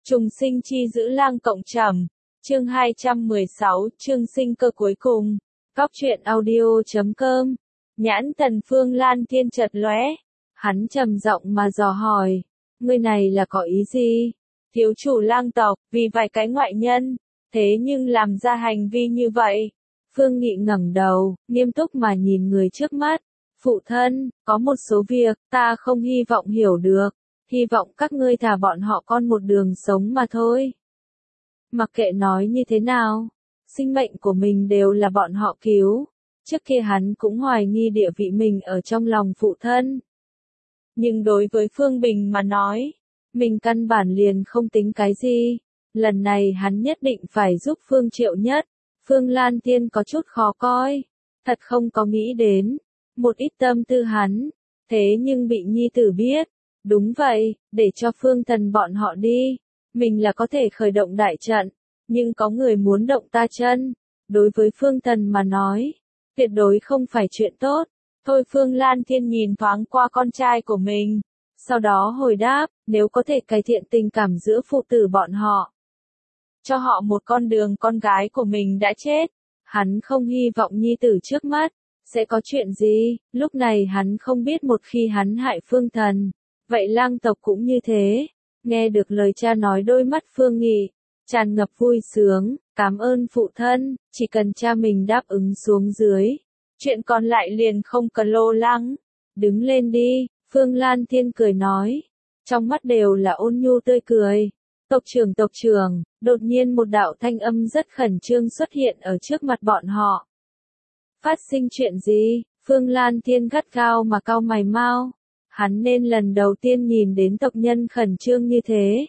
Trùng sinh chi giữ lang cộng trầm. Chương 216, chương sinh cơ cuối cùng. Góc truyện audio.com. Nhãn Thần Phương Lan Thiên chợt lóe. Hắn trầm giọng mà dò hỏi. Ngươi này là có ý gì? Thiếu chủ lang tộc, vì vài cái ngoại nhân. Thế nhưng làm ra hành vi như vậy. Phương Nghị ngẩng đầu, nghiêm túc mà nhìn người trước mắt. Phụ thân, có một số việc, ta không hy vọng hiểu được. Hy vọng các ngươi thả bọn họ con một đường sống mà thôi. Mặc kệ nói như thế nào, sinh mệnh của mình đều là bọn họ cứu. Trước kia hắn cũng hoài nghi địa vị mình ở trong lòng phụ thân. Nhưng đối với Phương Bình mà nói, mình căn bản liền không tính cái gì. Lần này hắn nhất định phải giúp Phương Triệu Nhất. Phương Lan Thiên có chút khó coi. Thật không có nghĩ đến. Một ít tâm tư hắn. Thế nhưng bị nhi tử biết. Đúng vậy, để cho Phương Thần bọn họ đi. Mình là có thể khởi động đại trận. Nhưng có người muốn động ta chân. Đối với Phương Thần mà nói. Tuyệt đối không phải chuyện tốt. Thôi Phương Lan Thiên nhìn thoáng qua con trai của mình. Sau đó hồi đáp, nếu có thể cải thiện tình cảm giữa phụ tử bọn họ. Cho họ một con đường, con gái của mình đã chết. Hắn không hy vọng nhi tử trước mắt sẽ có chuyện gì. Lúc này hắn không biết một khi hắn hại Phương Thần. Vậy lang tộc cũng như thế. Nghe được lời cha nói, đôi mắt Phương Nghị tràn ngập vui sướng. Cảm ơn phụ thân, chỉ cần cha mình đáp ứng xuống dưới. Chuyện còn lại liền không cần lo lắng. Đứng lên đi, Phương Lan Thiên cười nói. Trong mắt đều là ôn nhu tươi cười. Tộc trưởng, đột nhiên một đạo thanh âm rất khẩn trương xuất hiện ở trước mặt bọn họ. Phát sinh chuyện gì? Phương Lan Thiên gắt gao mà cau mày mau. Hắn nên lần đầu tiên nhìn đến tộc nhân khẩn trương như thế.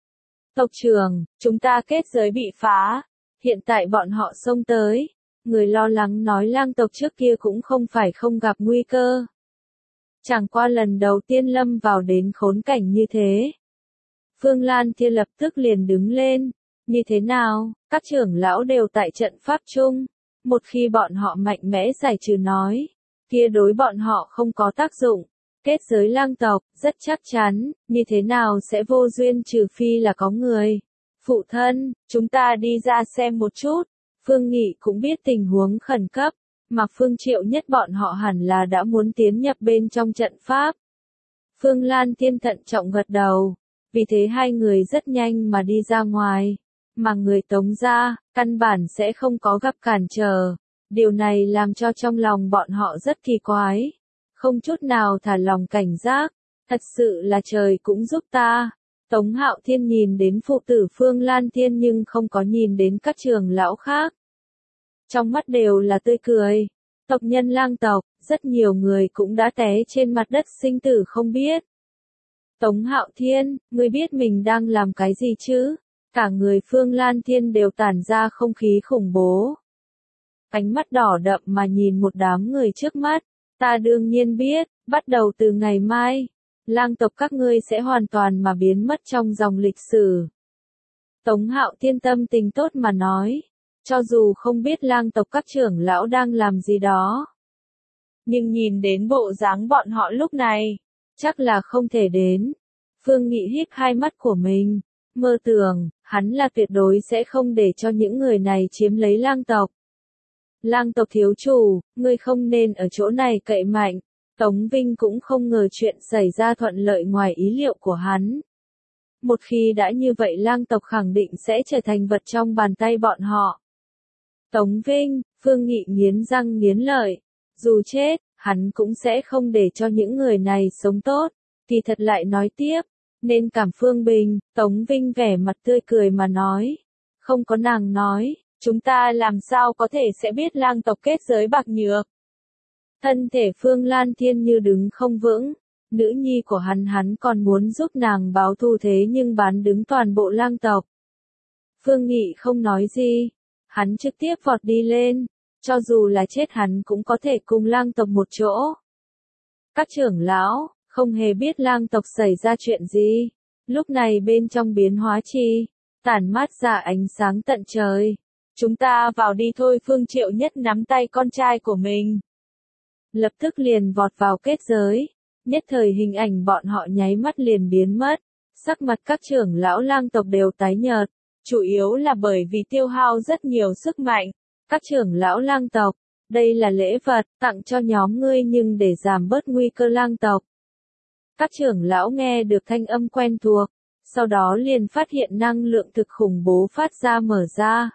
Tộc trưởng, chúng ta kết giới bị phá. Hiện tại bọn họ xông tới. Người lo lắng nói lang tộc trước kia cũng không phải không gặp nguy cơ. Chẳng qua lần đầu tiên lâm vào đến khốn cảnh như thế. Phương Lan Thiên lập tức liền đứng lên. Như thế nào, các trưởng lão đều tại trận pháp chung. Một khi bọn họ mạnh mẽ giải trừ nói, kia đối bọn họ không có tác dụng. Kết giới lang tộc, rất chắc chắn, như thế nào sẽ vô duyên trừ phi là có người. Phụ thân, chúng ta đi ra xem một chút. Phương Nghị cũng biết tình huống khẩn cấp, mà Phương Triệu Nhất bọn họ hẳn là đã muốn tiến nhập bên trong trận pháp. Phương Lan Thiên thận trọng gật đầu, vì thế hai người rất nhanh mà đi ra ngoài, mà người Tống gia, căn bản sẽ không có gặp cản trở. Điều này làm cho trong lòng bọn họ rất kỳ quái, không chút nào thả lòng cảnh giác, thật sự là trời cũng giúp ta. Tống Hạo Thiên nhìn đến phụ tử Phương Lan Thiên nhưng không có nhìn đến các trưởng lão khác. Trong mắt đều là tươi cười. Tộc nhân lang tộc, rất nhiều người cũng đã té trên mặt đất sinh tử không biết. Tống Hạo Thiên, ngươi biết mình đang làm cái gì chứ? Cả người Phương Lan Thiên đều tản ra không khí khủng bố. Ánh mắt đỏ đậm mà nhìn một đám người trước mắt. Ta đương nhiên biết, bắt đầu từ ngày mai, lang tộc các ngươi sẽ hoàn toàn mà biến mất trong dòng lịch sử. Tống Hạo Thiên tâm tình tốt mà nói. Cho dù không biết lang tộc các trưởng lão đang làm gì đó. Nhưng nhìn đến bộ dáng bọn họ lúc này, chắc là không thể đến. Phương Nghị híp hai mắt của mình, mơ tưởng, hắn là tuyệt đối sẽ không để cho những người này chiếm lấy lang tộc. Lang tộc thiếu chủ, ngươi không nên ở chỗ này cậy mạnh. Tống Vinh cũng không ngờ chuyện xảy ra thuận lợi ngoài ý liệu của hắn. Một khi đã như vậy lang tộc khẳng định sẽ trở thành vật trong bàn tay bọn họ. Tống Vinh, Phương Nghị nghiến răng nghiến lợi. Dù chết, hắn cũng sẽ không để cho những người này sống tốt. Kỳ thật lại nói tiếp, nên cảm Phương Bình. Tống Vinh vẻ mặt tươi cười mà nói. Không có nàng nói, chúng ta làm sao có thể sẽ biết lang tộc kết giới bạc nhược. Thân thể Phương Lan Thiên như đứng không vững. Nữ nhi của hắn còn muốn giúp nàng báo thù, thế nhưng bán đứng toàn bộ lang tộc. Phương Nghị không nói gì. Hắn trực tiếp vọt đi lên, cho dù là chết hắn cũng có thể cùng lang tộc một chỗ. Các trưởng lão, không hề biết lang tộc xảy ra chuyện gì. Lúc này bên trong biến hóa chi, tản mát ra ánh sáng tận trời. Chúng ta vào đi thôi. Phương Triệu Nhất nắm tay con trai của mình. Lập tức liền vọt vào kết giới. Nhất thời hình ảnh bọn họ nháy mắt liền biến mất. Sắc mặt các trưởng lão lang tộc đều tái nhợt, chủ yếu là bởi vì tiêu hao rất nhiều sức mạnh. Các trưởng lão lang tộc, đây là lễ vật tặng cho nhóm ngươi nhưng để giảm bớt nguy cơ lang tộc. Các trưởng lão nghe được thanh âm quen thuộc, sau đó liền phát hiện năng lượng thực khủng bố phát ra mở ra,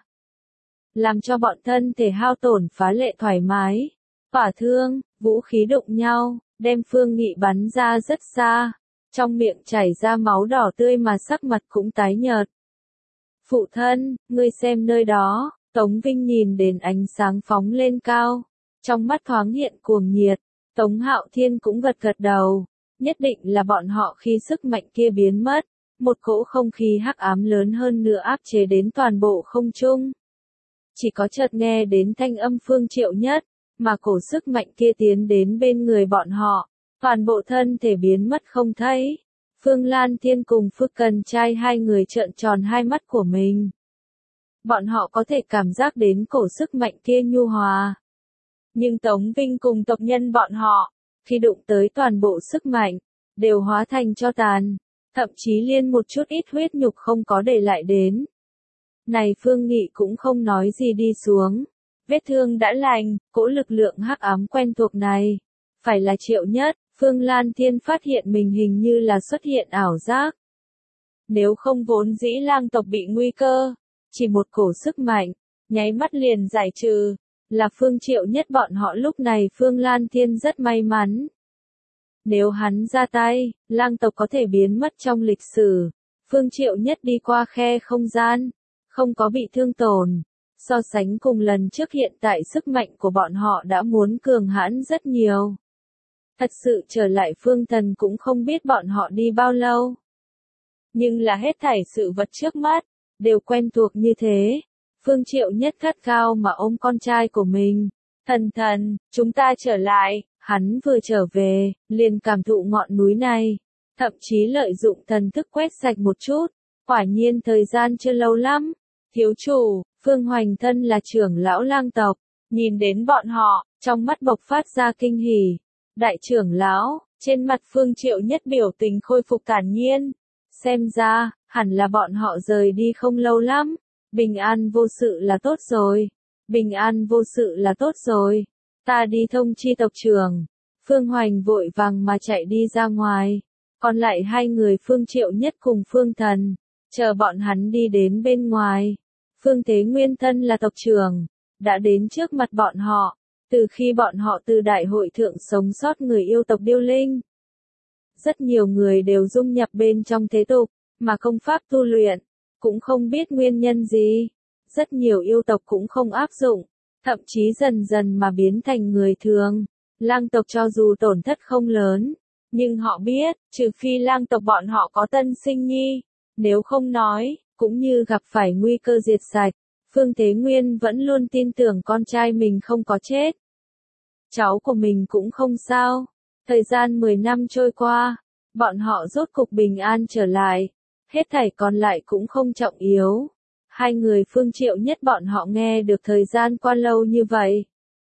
làm cho bọn thân thể hao tổn phá lệ thoải mái. Tỏa thương, vũ khí đụng nhau, đem Phương Nghị bắn ra rất xa, trong miệng chảy ra máu đỏ tươi mà sắc mặt cũng tái nhợt. Phụ thân, ngươi xem nơi đó, Tống Vinh nhìn đến ánh sáng phóng lên cao, trong mắt thoáng hiện cuồng nhiệt. Tống Hạo Thiên cũng gật gật đầu, nhất định là bọn họ khi sức mạnh kia biến mất, một cỗ không khí hắc ám lớn hơn nữa áp chế đến toàn bộ không trung. Chỉ có chợt nghe đến thanh âm Phương Triệu Nhất, mà cổ sức mạnh kia tiến đến bên người bọn họ, toàn bộ thân thể biến mất không thấy. Phương Lan Thiên cùng Phước Cần Trai hai người trợn tròn hai mắt của mình. Bọn họ có thể cảm giác đến cổ sức mạnh kia nhu hòa. Nhưng Tống Vinh cùng tộc nhân bọn họ, khi đụng tới toàn bộ sức mạnh, đều hóa thành tro tàn, thậm chí liên một chút ít huyết nhục không có để lại đến. Này Phương Nghị cũng không nói gì đi xuống. Vết thương đã lành, cỗ lực lượng hắc ám quen thuộc này. Phải là Triệu Nhất, Phương Lan Thiên phát hiện mình hình như là xuất hiện ảo giác. Nếu không vốn dĩ lang tộc bị nguy cơ, chỉ một cổ sức mạnh, nháy mắt liền giải trừ, là Phương Triệu Nhất bọn họ lúc này Phương Lan Thiên rất may mắn. Nếu hắn ra tay, lang tộc có thể biến mất trong lịch sử. Phương Triệu Nhất đi qua khe không gian, không có bị thương tổn. So sánh cùng lần trước hiện tại sức mạnh của bọn họ đã muốn cường hãn rất nhiều. Thật sự trở lại Phương Thần cũng không biết bọn họ đi bao lâu. Nhưng là hết thảy sự vật trước mắt, đều quen thuộc như thế. Phương Triệu Nhất gắt gao mà ôm con trai của mình. Thần, chúng ta trở lại. Hắn vừa trở về, liền cảm thụ ngọn núi này. Thậm chí lợi dụng thần thức quét sạch một chút. Quả nhiên thời gian chưa lâu lắm. Thiếu chủ, Phương Hoành thân là trưởng lão lang tộc. Nhìn đến bọn họ, trong mắt bộc phát ra kinh hỉ. Đại trưởng lão, trên mặt Phương Triệu Nhất biểu tình khôi phục thản nhiên. Xem ra, hẳn là bọn họ rời đi không lâu lắm. Bình an vô sự là tốt rồi. Bình an vô sự là tốt rồi. Ta đi thông chi tộc trưởng. Phương Hoành vội vàng mà chạy đi ra ngoài. Còn lại hai người Phương Triệu Nhất cùng Phương Thần, chờ bọn hắn đi đến bên ngoài. Phương Thế Nguyên thân là tộc trưởng, đã đến trước mặt bọn họ. Từ khi bọn họ từ đại hội thượng sống sót người yêu tộc Điêu Linh, rất nhiều người đều dung nhập bên trong thế tục, mà công pháp tu luyện, cũng không biết nguyên nhân gì. Rất nhiều yêu tộc cũng không áp dụng, thậm chí dần dần mà biến thành người thường. Lang tộc cho dù tổn thất không lớn, nhưng họ biết, trừ phi lang tộc bọn họ có tân sinh nhi, nếu không nói, cũng như gặp phải nguy cơ diệt sạch. Phương Thế Nguyên vẫn luôn tin tưởng con trai mình không có chết. Cháu của mình cũng không sao. Thời gian 10 năm trôi qua, bọn họ rốt cục bình an trở lại. Hết thảy còn lại cũng không trọng yếu. Hai người Phương Triệu Nhất bọn họ nghe được thời gian qua lâu như vậy.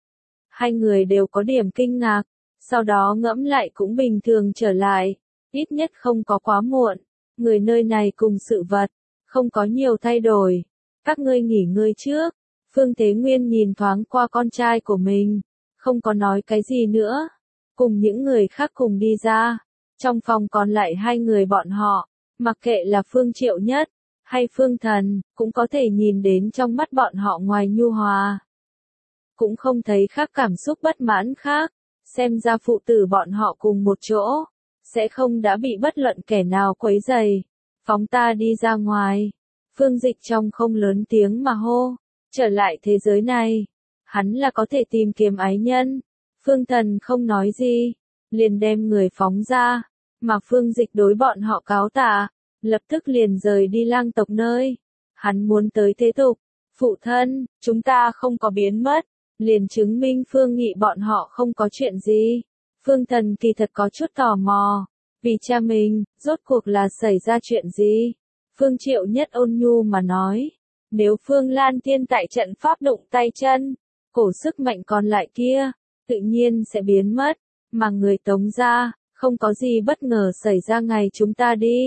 Hai người đều có điểm kinh ngạc, sau đó ngẫm lại cũng bình thường trở lại. Ít nhất không có quá muộn. Người nơi này cùng sự vật, không có nhiều thay đổi. Các ngươi nghỉ ngơi trước. Phương Thế Nguyên nhìn thoáng qua con trai của mình, không có nói cái gì nữa. Cùng những người khác cùng đi ra. Trong phòng còn lại hai người bọn họ, mặc kệ là Phương Triệu Nhất, hay Phương Thần, cũng có thể nhìn đến trong mắt bọn họ ngoài nhu hòa. Cũng không thấy khác cảm xúc bất mãn khác. Xem ra phụ tử bọn họ cùng một chỗ, sẽ không đã bị bất luận kẻ nào quấy rầy. Phóng ta đi ra ngoài. Phương Dịch trong không lớn tiếng mà hô. Trở lại thế giới này, hắn là có thể tìm kiếm ái nhân. Phương Thần không nói gì, liền đem người phóng ra. Mà Phương Dịch đối bọn họ cáo tạ, lập tức liền rời đi lang tộc nơi. Hắn muốn tới thế tục. Phụ thân, chúng ta không có biến mất. Liền chứng minh Phương Nghị bọn họ không có chuyện gì. Phương Thần kỳ thật có chút tò mò. Vì cha mình, rốt cuộc là xảy ra chuyện gì? Phương Triệu Nhất ôn nhu mà nói. Nếu Phương Lan Thiên tại trận pháp đụng tay chân, cổ sức mạnh còn lại kia, tự nhiên sẽ biến mất. Mà người Tống gia, không có gì bất ngờ xảy ra ngày chúng ta đi.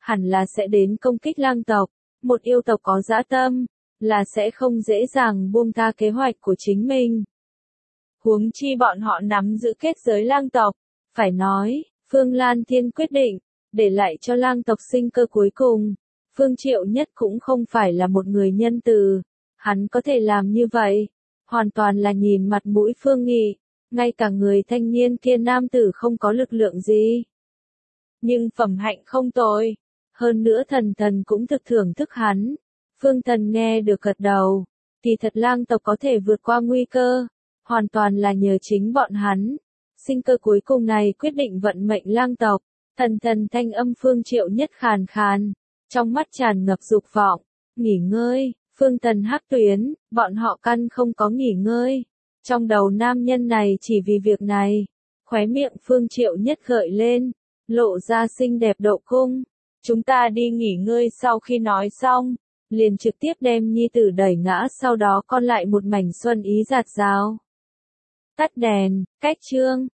hẳn là sẽ đến công kích lang tộc. Một yêu tộc có dã tâm, là sẽ không dễ dàng buông tha kế hoạch của chính mình. Huống chi bọn họ nắm giữ kết giới lang tộc. Phải nói, Phương Lan Thiên quyết định, để lại cho lang tộc sinh cơ cuối cùng. Phương Triệu Nhất cũng không phải là một người nhân từ. Hắn có thể làm như vậy, hoàn toàn là nhìn mặt mũi Phương Nghị. Ngay cả người thanh niên kia nam tử không có lực lượng gì. Nhưng phẩm hạnh không tồi. Hơn nữa thần thần cũng thực thưởng thức hắn. Phương Thần nghe được gật đầu. Thì thật lang tộc có thể vượt qua nguy cơ. Hoàn toàn là nhờ chính bọn hắn. Sinh cơ cuối cùng này quyết định vận mệnh lang tộc. Thần thần thanh âm Phương Triệu Nhất khàn khàn. Trong mắt tràn ngập dục vọng. Nghỉ ngơi, Phương Thần hắc tuyến, bọn họ căn không có nghỉ ngơi. Trong đầu nam nhân này chỉ vì việc này. Khóe miệng Phương Triệu Nhất gợi lên. Lộ ra xinh đẹp độ cung. Chúng ta đi nghỉ ngơi. Sau khi nói xong, liền trực tiếp đem nhi tử đẩy ngã, sau đó còn lại một mảnh xuân ý dạt dào. Tắt đèn, cách chương.